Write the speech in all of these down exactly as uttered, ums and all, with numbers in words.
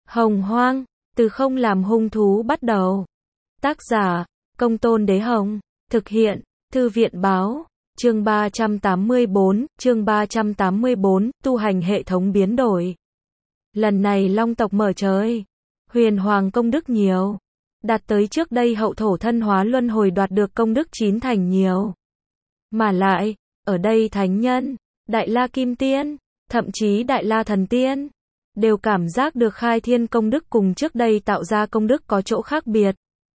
Hồng Hoang, từ không làm hung thú bắt đầu. Tác giả, Công Tôn Đế Hồng. Thực hiện, Thư viện Báo. Chương ba trăm tám mươi bốn, chương ba trăm tám mươi bốn, tu hành hệ thống biến đổi. Lần này Long tộc mở trời, huyền hoàng công đức nhiều, đạt tới trước đây hậu thổ thân hóa luân hồi đoạt được công đức chín thành nhiều. Mà lại, ở đây thánh nhân, Đại La Kim Tiên, thậm chí Đại La Thần Tiên, đều cảm giác được khai thiên công đức cùng trước đây tạo ra công đức có chỗ khác biệt.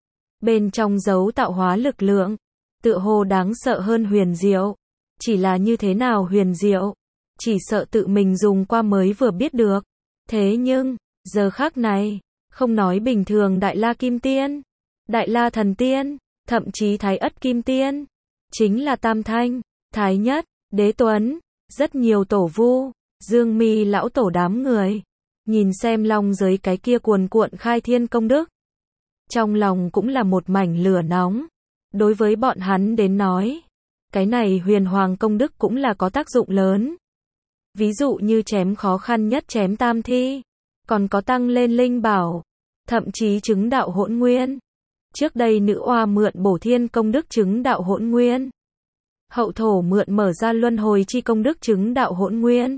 Bên trong giấu tạo hóa lực lượng, tựa hồ đáng sợ hơn huyền diệu. Chỉ là như thế nào huyền diệu, chỉ sợ tự mình dùng qua mới vừa biết được. Thế nhưng, giờ khắc này, không nói bình thường Đại La Kim Tiên, Đại La Thần Tiên, thậm chí Thái Ất Kim Tiên, chính là Tam Thanh, Thái Nhất, Đế Tuấn, rất nhiều tổ vu, Dương Mi lão tổ đám người, nhìn xem long giới cái kia cuồn cuộn khai thiên công đức, trong lòng cũng là một mảnh lửa nóng. Đối với bọn hắn đến nói, cái này huyền hoàng công đức cũng là có tác dụng lớn. Ví dụ như chém khó khăn nhất chém tam thi, còn có tăng lên linh bảo, thậm chí chứng đạo hỗn nguyên. Trước đây nữ oa mượn bổ thiên công đức chứng đạo hỗn nguyên, hậu thổ mượn mở ra luân hồi chi công đức chứng đạo hỗn nguyên,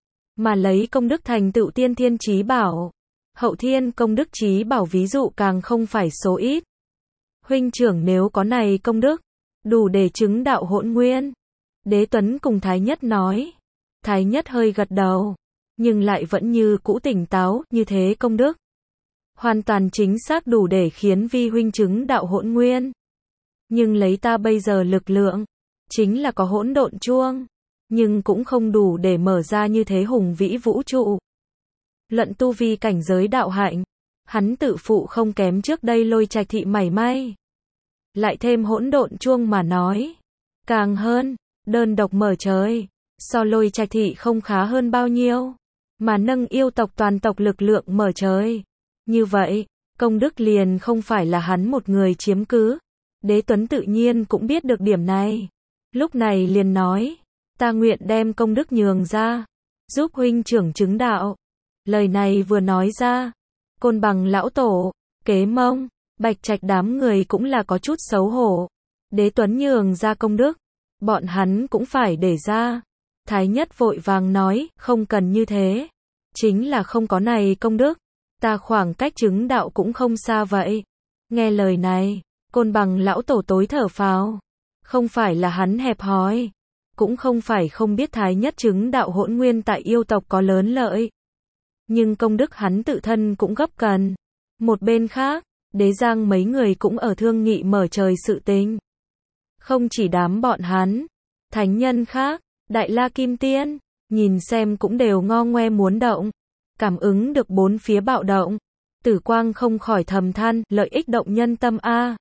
mà lấy công đức thành tựu tiên thiên chí bảo, hậu thiên công đức chí bảo ví dụ càng không phải số ít. Huynh trưởng nếu có này công đức, đủ để chứng đạo hỗn nguyên. Đế Tuấn cùng Thái Nhất nói. Thái Nhất hơi gật đầu, nhưng lại vẫn như cũ tỉnh táo, như thế công đức hoàn toàn chính xác đủ để khiến vi huynh chứng đạo hỗn nguyên. Nhưng lấy ta bây giờ lực lượng, chính là có hỗn độn chuông, nhưng cũng không đủ để mở ra như thế hùng vĩ vũ trụ. Luận tu vi cảnh giới đạo hạnh, hắn tự phụ không kém trước đây Lôi Trạch thị mảy may. Lại thêm hỗn độn chuông mà nói, càng hơn, đơn độc mở trời, so Lôi Trạch thị không khá hơn bao nhiêu, mà nâng yêu tộc toàn tộc lực lượng mở trời. Như vậy, công đức liền không phải là hắn một người chiếm cứ. Đế Tuấn tự nhiên cũng biết được điểm này. Lúc này liền nói, ta nguyện đem công đức nhường ra, giúp huynh trưởng chứng đạo. Lời này vừa nói ra, Côn Bằng lão tổ, Kế Mông, Bạch Trạch đám người cũng là có chút xấu hổ. Đế Tuấn nhường ra công đức, bọn hắn cũng phải để ra. Thái Nhất vội vàng nói, không cần như thế, chính là không có này công đức, ta khoảng cách chứng đạo cũng không xa vậy. Nghe lời này, Côn Bằng lão tổ tối thở phào, không phải là hắn hẹp hòi, cũng không phải không biết Thái Nhất chứng đạo hỗn nguyên tại yêu tộc có lớn lợi, nhưng công đức hắn tự thân cũng gấp cần. Một bên khác, Đế Giang mấy người cũng ở thương nghị mở trời sự tình. Không chỉ đám bọn hắn, thánh nhân khác, Đại La Kim Tiên, nhìn xem cũng đều ngo ngoe muốn động, cảm ứng được bốn phía bạo động, Tử Quang không khỏi thầm than, lợi ích động nhân tâm a.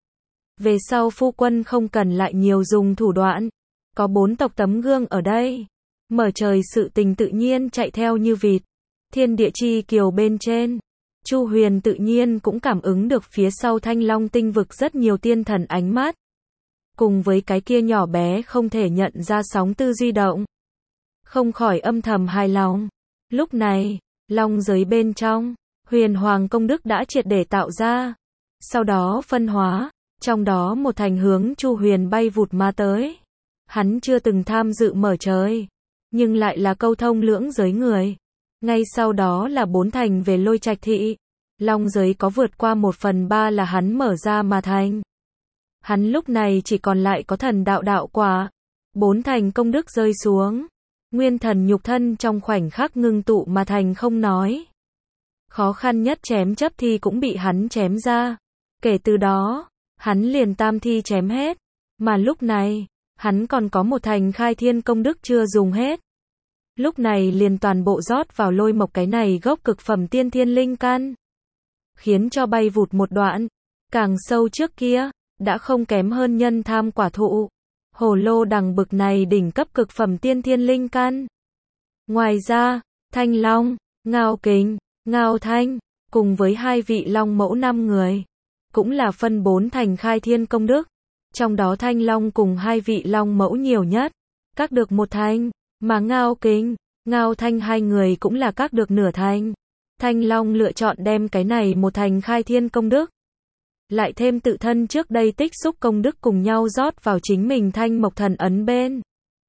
Về sau phu quân không cần lại nhiều dùng thủ đoạn, có bốn tộc tấm gương ở đây, mở trời sự tình tự nhiên chạy theo như vịt. Thiên địa chi kiều bên trên, Chu Huyền tự nhiên cũng cảm ứng được phía sau Thanh Long tinh vực rất nhiều tiên thần ánh mắt, cùng với cái kia nhỏ bé không thể nhận ra sóng tư duy động, không khỏi âm thầm hài lòng. Lúc này, long giới bên trong, huyền hoàng công đức đã triệt để tạo ra, sau đó phân hóa, trong đó một thành hướng Chu Huyền bay vụt mà tới. Hắn chưa từng tham dự mở trời, nhưng lại là câu thông lưỡng giới người. Ngay sau đó là bốn thành về Lôi Trạch thị, long giới có vượt qua một phần ba là hắn mở ra mà thành. Hắn lúc này chỉ còn lại có thần đạo đạo quả, bốn thành công đức rơi xuống, nguyên thần nhục thân trong khoảnh khắc ngưng tụ mà thành không nói. Khó khăn nhất chém chấp thi cũng bị hắn chém ra, kể từ đó, hắn liền tam thi chém hết, mà lúc này, hắn còn có một thành khai thiên công đức chưa dùng hết. Lúc này liền toàn bộ rót vào Lôi Mộc cái này gốc cực phẩm tiên thiên linh căn, khiến cho bay vụt một đoạn, càng sâu trước kia, đã không kém hơn nhân tham quả thụ, hồ lô đằng bực này đỉnh cấp cực phẩm tiên thiên linh căn. Ngoài ra, Thanh Long, Ngao Kình, Ngao Thanh, cùng với hai vị long mẫu năm người, cũng là phân bốn thành khai thiên công đức, trong đó Thanh Long cùng hai vị long mẫu nhiều nhất, các được một thành, mà Ngao Kình, Ngao Thanh hai người cũng là các được nửa thành. Thanh Long lựa chọn đem cái này một thành khai thiên công đức. Lại thêm tự thân trước đây tích xúc công đức cùng nhau rót vào chính mình thanh mộc thần ấn bên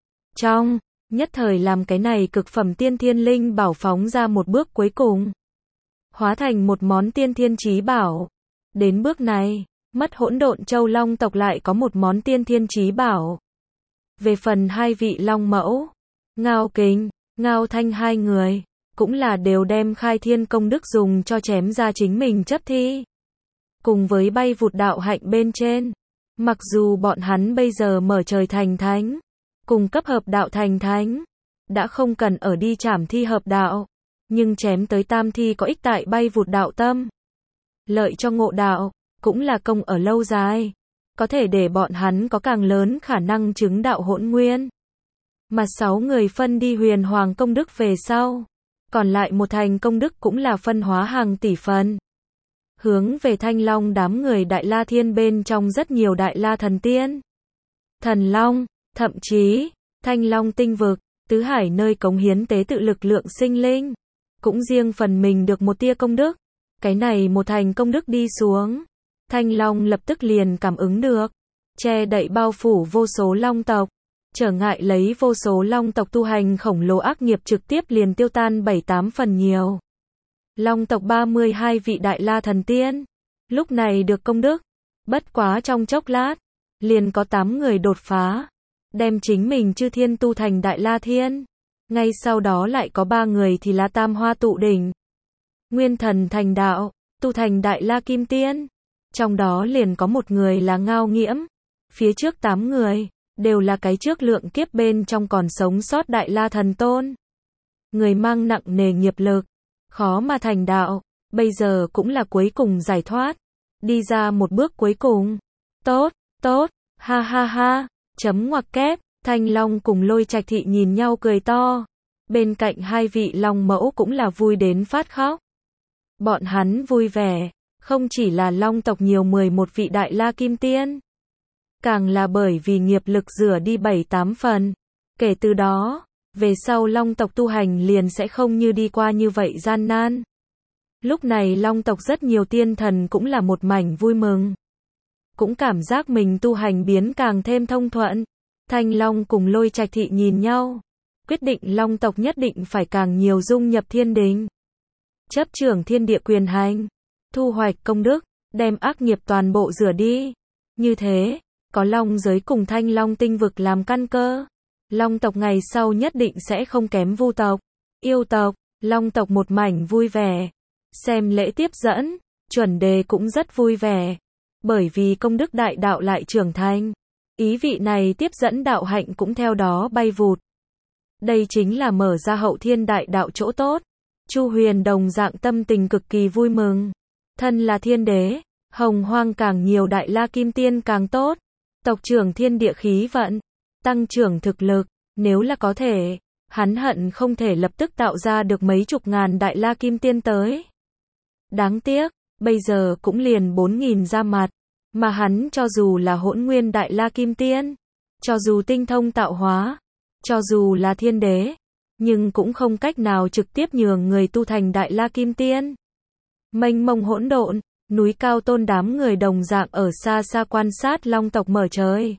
trong, nhất thời làm cái này cực phẩm tiên thiên linh bảo phóng ra một bước cuối cùng. Hóa thành một món tiên thiên chí bảo. Đến bước này, mất hỗn độn châu long tộc lại có một món tiên thiên chí bảo. Về phần hai vị long mẫu, Ngao Kính, Ngao Thanh hai người, cũng là đều đem khai thiên công đức dùng cho chém ra chính mình chấp thi. Cùng với bay vụt đạo hạnh bên trên, mặc dù bọn hắn bây giờ mở trời thành thánh, cùng cấp hợp đạo thành thánh, đã không cần ở đi trảm thi hợp đạo, nhưng chém tới tam thi có ích tại bay vụt đạo tâm. Lợi cho ngộ đạo, cũng là công ở lâu dài, có thể để bọn hắn có càng lớn khả năng chứng đạo hỗn nguyên. Mà sáu người phân đi huyền hoàng công đức về sau, còn lại một thành công đức cũng là phân hóa hàng tỷ phần. Hướng về Thanh Long đám người Đại La Thiên bên trong rất nhiều Đại La thần tiên, thần long, thậm chí Thanh Long tinh vực, tứ hải nơi cống hiến tế tự lực lượng sinh linh, cũng riêng phần mình được một tia công đức. Cái này một thành công đức đi xuống, Thanh Long lập tức liền cảm ứng được, che đậy bao phủ vô số long tộc, trở ngại lấy vô số long tộc tu hành khổng lồ ác nghiệp trực tiếp liền tiêu tan bảy tám phần nhiều. Long tộc ba mươi hai vị Đại La thần tiên, lúc này được công đức, bất quá trong chốc lát, liền có tám người đột phá, đem chính mình chư thiên tu thành Đại La Thiên. Ngay sau đó lại có ba người thì là tam hoa tụ đỉnh, nguyên thần thành đạo, tu thành Đại La Kim Tiên. Trong đó liền có một người là Ngao Nghiễm, phía trước tám người, đều là cái trước lượng kiếp bên trong còn sống sót Đại La thần tôn. Người mang nặng nề nghiệp lực, khó mà thành đạo, bây giờ cũng là cuối cùng giải thoát, đi ra một bước cuối cùng. Tốt, tốt, ha ha ha, chấm ngoặc kép, Thanh Long cùng Lôi Trạch Thị nhìn nhau cười to. Bên cạnh hai vị long mẫu cũng là vui đến phát khóc. Bọn hắn vui vẻ, không chỉ là long tộc nhiều mười một vị Đại La Kim Tiên, càng là bởi vì nghiệp lực rửa đi bảy tám phần. Kể từ đó, về sau long tộc tu hành liền sẽ không như đi qua như vậy gian nan. Lúc này long tộc rất nhiều tiên thần cũng là một mảnh vui mừng. Cũng cảm giác mình tu hành biến càng thêm thông thuận. Thanh Long cùng Lôi Trạch Thị nhìn nhau, quyết định long tộc nhất định phải càng nhiều dung nhập thiên đình, chấp trưởng thiên địa quyền hành, thu hoạch công đức, đem ác nghiệp toàn bộ rửa đi. Như thế, có long giới cùng Thanh Long tinh vực làm căn cơ, long tộc ngày sau nhất định sẽ không kém vu tộc, yêu tộc. Long tộc một mảnh vui vẻ, xem lễ tiếp dẫn, chuẩn đề cũng rất vui vẻ, bởi vì công đức đại đạo lại trưởng thành, ý vị này tiếp dẫn đạo hạnh cũng theo đó bay vụt. Đây chính là mở ra hậu thiên đại đạo chỗ tốt. Chu Huyền đồng dạng tâm tình cực kỳ vui mừng. Thân là thiên đế, hồng hoang càng nhiều Đại La Kim Tiên càng tốt. Tộc trưởng thiên địa khí vận, tăng trưởng thực lực, nếu là có thể, hắn hận không thể lập tức tạo ra được mấy chục ngàn Đại La Kim Tiên tới. Đáng tiếc, bây giờ cũng liền bốn nghìn ra mặt, mà hắn cho dù là hỗn nguyên Đại La Kim Tiên, cho dù tinh thông tạo hóa, cho dù là thiên đế, nhưng cũng không cách nào trực tiếp nhường người tu thành Đại La Kim Tiên. Mênh mông hỗn độn, núi cao tôn đám người đồng dạng ở xa xa quan sát long tộc mở trời.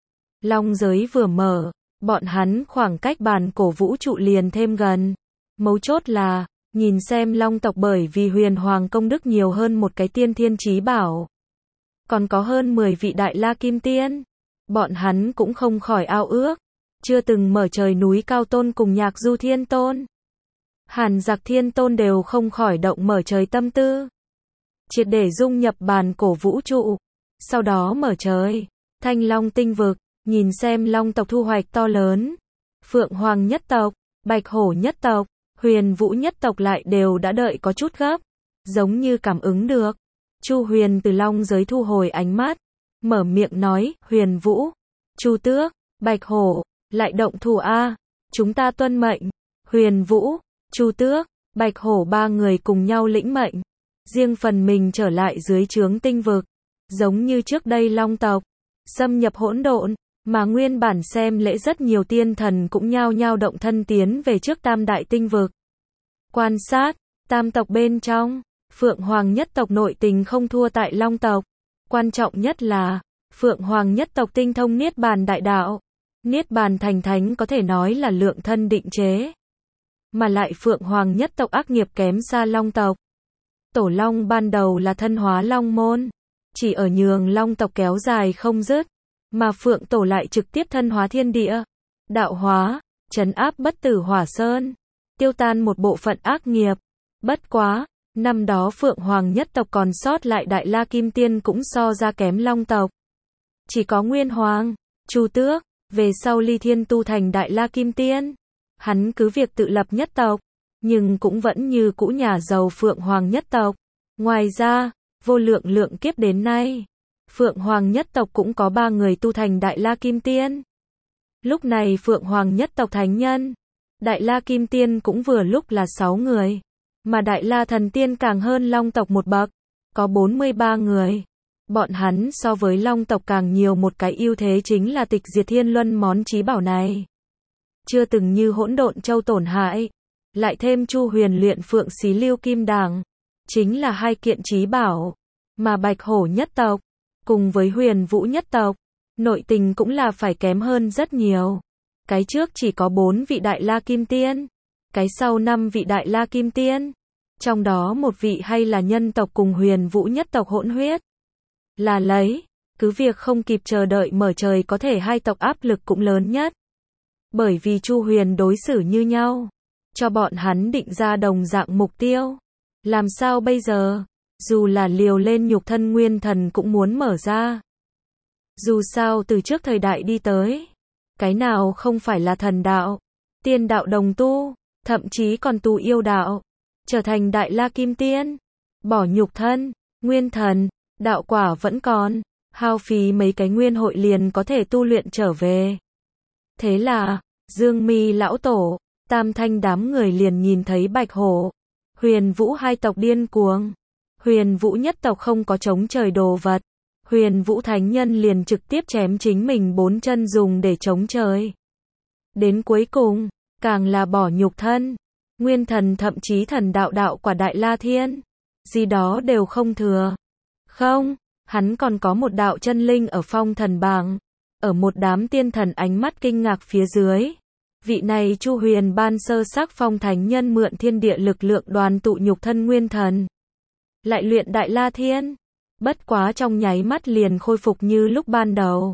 Long giới vừa mở, bọn hắn khoảng cách bản cổ vũ trụ liền thêm gần. Mấu chốt là, nhìn xem long tộc bởi vì huyền hoàng công đức nhiều hơn một cái tiên thiên chí bảo, còn có hơn mười vị Đại La Kim Tiên. Bọn hắn cũng không khỏi ao ước, chưa từng mở trời núi cao tôn cùng Nhạc Du Thiên Tôn, Hàn Giặc Thiên Tôn đều không khỏi động mở trời tâm tư, triệt để dung nhập bản cổ vũ trụ. Sau đó mở trời, Thanh Long tinh vực, nhìn xem long tộc thu hoạch to lớn. Phượng Hoàng nhất tộc, Bạch Hổ nhất tộc, Huyền Vũ nhất tộc lại đều đã đợi có chút gấp, giống như cảm ứng được. Chu Huyền từ long giới thu hồi ánh mắt, mở miệng nói, Huyền Vũ, Chu Tước, Bạch Hổ, lại động thủ a, chúng ta tuân mệnh. Huyền Vũ, Chu Tước, Bạch Hổ ba người cùng nhau lĩnh mệnh, riêng phần mình trở lại dưới trướng tinh vực, giống như trước đây long tộc xâm nhập hỗn độn, mà nguyên bản xem lễ rất nhiều tiên thần cũng nhao nhao động thân tiến về trước tam đại tinh vực. Quan sát, Tam tộc bên trong, Phượng Hoàng nhất tộc nội tình không thua tại Long tộc. Quan trọng nhất là, Phượng Hoàng nhất tộc tinh thông Niết Bàn đại đạo. Niết Bàn thành thánh có thể nói là lượng thân định chế. Mà lại Phượng Hoàng nhất tộc ác nghiệp kém xa Long tộc. Tổ Long ban đầu là thân hóa Long môn, chỉ ở nhường Long tộc kéo dài không dứt, mà Phượng Tổ lại trực tiếp thân hóa thiên địa, đạo hóa, trấn áp bất tử Hỏa Sơn, tiêu tan một bộ phận ác nghiệp. Bất quá, năm đó Phượng Hoàng nhất tộc còn sót lại Đại La Kim Tiên cũng so ra kém Long tộc. Chỉ có Nguyên Hoàng, Chu Tước, về sau ly thiên tu thành Đại La Kim Tiên. Hắn cứ việc tự lập nhất tộc, nhưng cũng vẫn như cũ nhà giàu Phượng Hoàng nhất tộc. Ngoài ra, vô lượng lượng kiếp đến nay, Phượng Hoàng nhất tộc cũng có ba người tu thành Đại La Kim Tiên. Lúc này Phượng Hoàng nhất tộc thánh nhân, Đại La Kim Tiên cũng vừa lúc là sáu người, mà Đại La Thần Tiên càng hơn Long tộc một bậc, có bốn mươi ba người. Bọn hắn so với Long tộc càng nhiều một cái ưu thế chính là tịch diệt thiên luân món chí bảo này. Chưa từng như hỗn độn châu tổn hại, lại thêm Chu Huyền luyện Phượng Xí Lưu Kim Đằng, chính là hai kiện chí bảo, mà Bạch Hổ nhất tộc, cùng với Huyền Vũ nhất tộc, nội tình cũng là phải kém hơn rất nhiều. Cái trước chỉ có bốn vị Đại La Kim Tiên, cái sau năm vị Đại La Kim Tiên, trong đó một vị hay là nhân tộc cùng Huyền Vũ nhất tộc hỗn huyết. Là lấy, cứ việc không kịp chờ đợi mở trời có thể hai tộc áp lực cũng lớn nhất. Bởi vì Chu Huyền đối xử như nhau, cho bọn hắn định ra đồng dạng mục tiêu. Làm sao bây giờ? Dù là liều lên nhục thân nguyên thần cũng muốn mở ra. Dù sao từ trước thời đại đi tới, cái nào không phải là thần đạo, tiên đạo đồng tu, thậm chí còn tu yêu đạo, trở thành Đại La Kim Tiên, bỏ nhục thân, nguyên thần, đạo quả vẫn còn, hao phí mấy cái nguyên hội liền có thể tu luyện trở về. Thế là, Dương Mi lão tổ, Tam Thanh đám người liền nhìn thấy Bạch Hổ, Huyền Vũ hai tộc điên cuồng. Huyền Vũ nhất tộc không có chống trời đồ vật, Huyền Vũ thánh nhân liền trực tiếp chém chính mình bốn chân dùng để chống trời. Đến cuối cùng, càng là bỏ nhục thân, nguyên thần thậm chí thần đạo đạo quả Đại La Thiên, gì đó đều không thừa. Không, hắn còn có một đạo chân linh ở phong thần bảng, ở một đám tiên thần ánh mắt kinh ngạc phía dưới. Vị này Chu Huyền ban sơ sắc phong thánh nhân mượn thiên địa lực lượng đoàn tụ nhục thân nguyên thần, lại luyện Đại La Thiên, bất quá trong nháy mắt liền khôi phục như lúc ban đầu.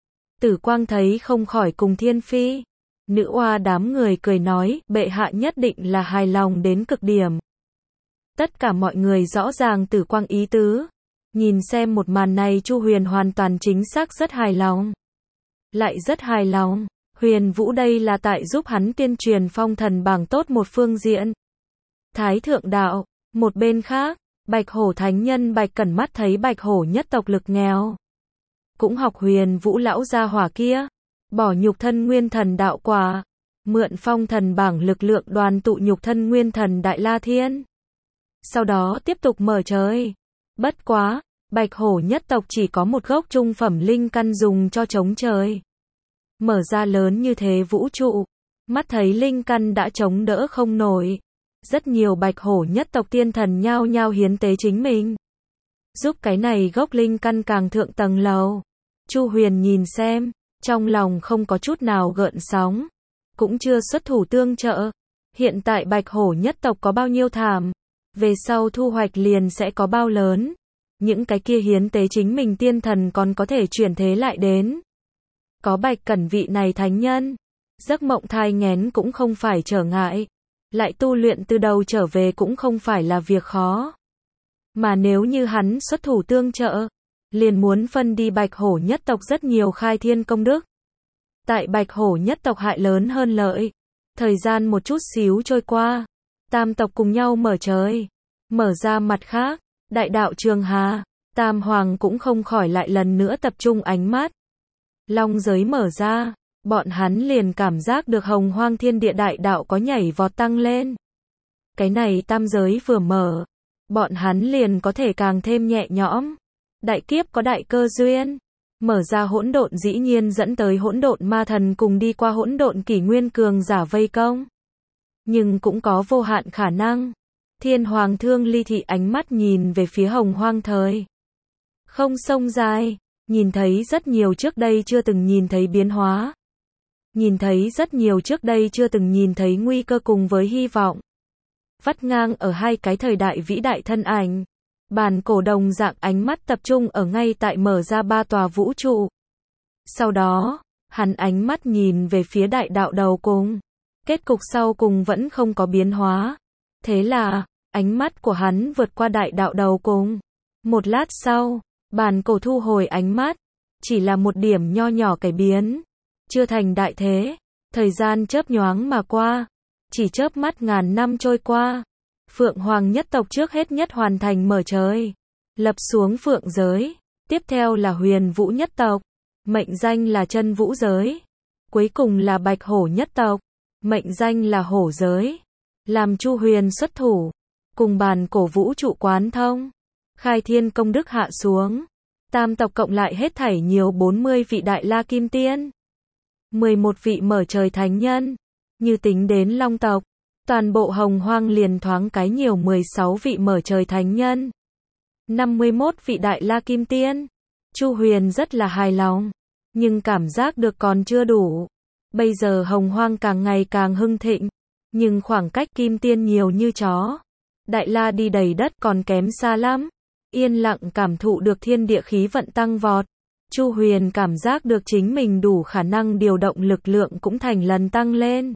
Tử Quang thấy không khỏi cùng Thiên Phi, Nữ Oa đám người cười nói, bệ hạ nhất định là hài lòng đến cực điểm. Tất cả mọi người rõ ràng Tử Quang ý tứ, nhìn xem một màn này Chu Huyền hoàn toàn chính xác rất hài lòng. Lại rất hài lòng, Huyền Vũ đây là tại giúp hắn tuyên truyền phong thần bảng tốt một phương diện. Thái thượng đạo, một bên khác, Bạch Hổ thánh nhân Bạch Cẩn mắt thấy Bạch Hổ nhất tộc lực nghèo, cũng học Huyền Vũ lão gia hỏa kia, bỏ nhục thân nguyên thần đạo quả, mượn phong thần bảng lực lượng đoàn tụ nhục thân nguyên thần Đại La Thiên. Sau đó tiếp tục mở trời. Bất quá, Bạch Hổ nhất tộc chỉ có một gốc trung phẩm linh căn dùng cho chống trời. Mở ra lớn như thế vũ trụ, mắt thấy linh căn đã chống đỡ không nổi. Rất nhiều Bạch Hổ nhất tộc tiên thần nhao nhao hiến tế chính mình, giúp cái này gốc linh căn càng thượng tầng lầu. Chu Huyền nhìn xem, trong lòng không có chút nào gợn sóng, cũng chưa xuất thủ tương trợ. Hiện tại Bạch Hổ nhất tộc có bao nhiêu thảm, về sau thu hoạch liền sẽ có bao lớn. Những cái kia hiến tế chính mình tiên thần còn có thể chuyển thế lại đến. Có Bạch Cẩn vị này thánh nhân, giấc mộng thai nghén cũng không phải trở ngại, lại tu luyện từ đầu trở về cũng không phải là việc khó. Mà nếu như hắn xuất thủ tương trợ, liền muốn phân đi Bạch Hổ nhất tộc rất nhiều khai thiên công đức. Tại Bạch Hổ nhất tộc hại lớn hơn lợi. Thời gian một chút xíu trôi qua, tam tộc cùng nhau mở trời. Mở ra mặt khác, đại đạo Trường Hà, Tam Hoàng cũng không khỏi lại lần nữa tập trung ánh mắt. Long giới mở ra, bọn hắn liền cảm giác được hồng hoang thiên địa đại đạo có nhảy vọt tăng lên. Cái này tam giới vừa mở, bọn hắn liền có thể càng thêm nhẹ nhõm. Đại kiếp có đại cơ duyên, mở ra hỗn độn dĩ nhiên dẫn tới hỗn độn ma thần cùng đi qua hỗn độn kỷ nguyên cường giả vây công. Nhưng cũng có vô hạn khả năng, Thiên Hoàng Thương Ly Thị ánh mắt nhìn về phía Hồng Hoang thời không sông dài, nhìn thấy rất nhiều trước đây chưa từng nhìn thấy biến hóa. Nhìn thấy rất nhiều trước đây chưa từng nhìn thấy nguy cơ cùng với hy vọng. Vắt ngang ở hai cái thời đại vĩ đại thân ảnh. Bản cổ đồng dạng ánh mắt tập trung ở ngay tại mở ra ba tòa vũ trụ. Sau đó, hắn ánh mắt nhìn về phía đại đạo đầu cùng. Kết cục sau cùng vẫn không có biến hóa. Thế là, ánh mắt của hắn vượt qua đại đạo đầu cùng. Một lát sau, bản cổ thu hồi ánh mắt. Chỉ là một điểm nho nhỏ cải biến. Chưa thành đại thế. Thời gian chớp nhoáng mà qua. Chỉ chớp mắt ngàn năm trôi qua. Phượng Hoàng nhất tộc trước hết nhất hoàn thành mở trời. Lập xuống phượng giới. Tiếp theo là Huyền Vũ nhất tộc. Mệnh danh là chân vũ giới. Cuối cùng là Bạch Hổ nhất tộc. Mệnh danh là hổ giới. Làm Chu Huyền xuất thủ. Cùng bàn cổ vũ trụ quán thông. Khai thiên công đức hạ xuống. Tam tộc cộng lại hết thảy nhiều bốn mươi vị đại la kim tiên. mười một vị mở trời thánh nhân. Như tính đến Long tộc. Toàn bộ Hồng Hoang liền thoáng cái nhiều mười sáu vị mở trời thánh nhân. năm mươi mốt vị đại la kim tiên. Chu Huyền rất là hài lòng. Nhưng cảm giác được còn chưa đủ. Bây giờ Hồng Hoang càng ngày càng hưng thịnh. Nhưng khoảng cách kim tiên nhiều như chó. Đại la đi đầy đất còn kém xa lắm. Yên lặng cảm thụ được thiên địa khí vận tăng vọt. Chu Huyền cảm giác được chính mình đủ khả năng điều động lực lượng cũng thành lần tăng lên.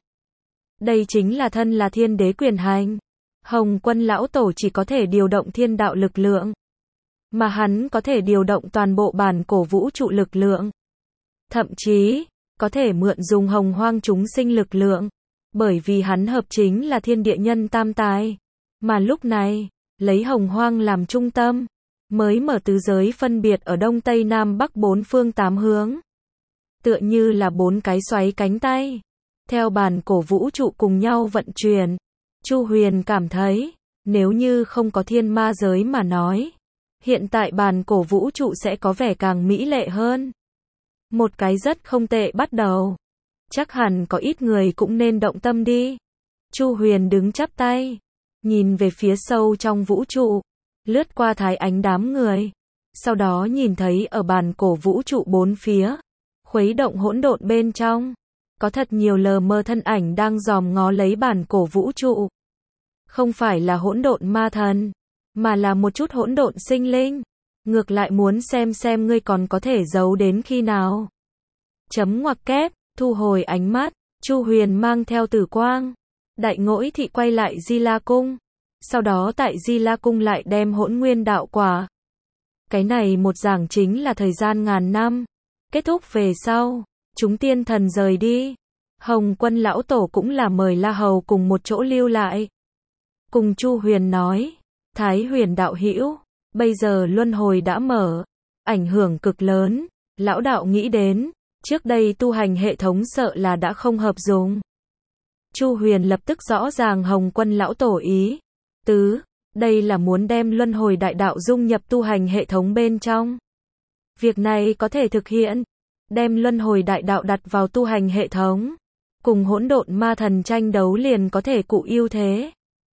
Đây chính là thân là thiên đế quyền hành. Hồng Quân lão tổ chỉ có thể điều động thiên đạo lực lượng. Mà hắn có thể điều động toàn bộ bản cổ vũ trụ lực lượng. Thậm chí, có thể mượn dùng Hồng Hoang chúng sinh lực lượng. Bởi vì hắn hợp chính là thiên địa nhân tam tài. Mà lúc này, lấy Hồng Hoang làm trung tâm. Mới mở tứ giới phân biệt ở đông tây nam bắc bốn phương tám hướng. Tựa như là bốn cái xoáy cánh tay. Theo bản cổ vũ trụ cùng nhau vận chuyển. Chu Huyền cảm thấy, nếu như không có thiên ma giới mà nói. Hiện tại bản cổ vũ trụ sẽ có vẻ càng mỹ lệ hơn. Một cái rất không tệ bắt đầu. Chắc hẳn có ít người cũng nên động tâm đi. Chu Huyền đứng chắp tay. Nhìn về phía sâu trong vũ trụ. Lướt qua thái ánh đám người. Sau đó nhìn thấy ở bản cổ vũ trụ bốn phía. Khuấy động hỗn độn bên trong. Có thật nhiều lờ mờ thân ảnh đang dòm ngó lấy bản cổ vũ trụ. Không phải là hỗn độn ma thần. Mà là một chút hỗn độn sinh linh. Ngược lại muốn xem xem ngươi còn có thể giấu đến khi nào. Chấm ngoặc kép, thu hồi ánh mắt. Chu Huyền mang theo tử quang. Đại Ngỗi Thị quay lại Di La Cung. Sau đó tại Di La Cung lại đem hỗn nguyên đạo quả. Cái này một giảng chính là thời gian ngàn năm. Kết thúc về sau, chúng tiên thần rời đi. Hồng Quân lão tổ cũng là mời La Hầu cùng một chỗ lưu lại. Cùng Chu Huyền nói, Thái Huyền đạo hữu, bây giờ luân hồi đã mở, ảnh hưởng cực lớn. Lão đạo nghĩ đến, trước đây tu hành hệ thống sợ là đã không hợp dùng. Chu Huyền lập tức rõ ràng Hồng Quân lão tổ ý tứ, đây là muốn đem luân hồi đại đạo dung nhập tu hành hệ thống bên trong. Việc này có thể thực hiện, đem luân hồi đại đạo đặt vào tu hành hệ thống, cùng hỗn độn ma thần tranh đấu liền có thể cụ ưu thế.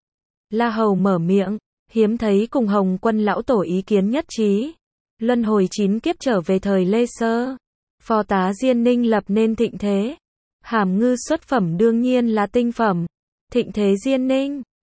La Hầu mở miệng, hiếm thấy cùng Hồng Quân lão tổ ý kiến nhất trí. Luân hồi chín kiếp trở về thời Lê Sơ, phò tá Diên Ninh lập nên thịnh thế. Hàm Ngư xuất phẩm đương nhiên là tinh phẩm. Thịnh thế Diên Ninh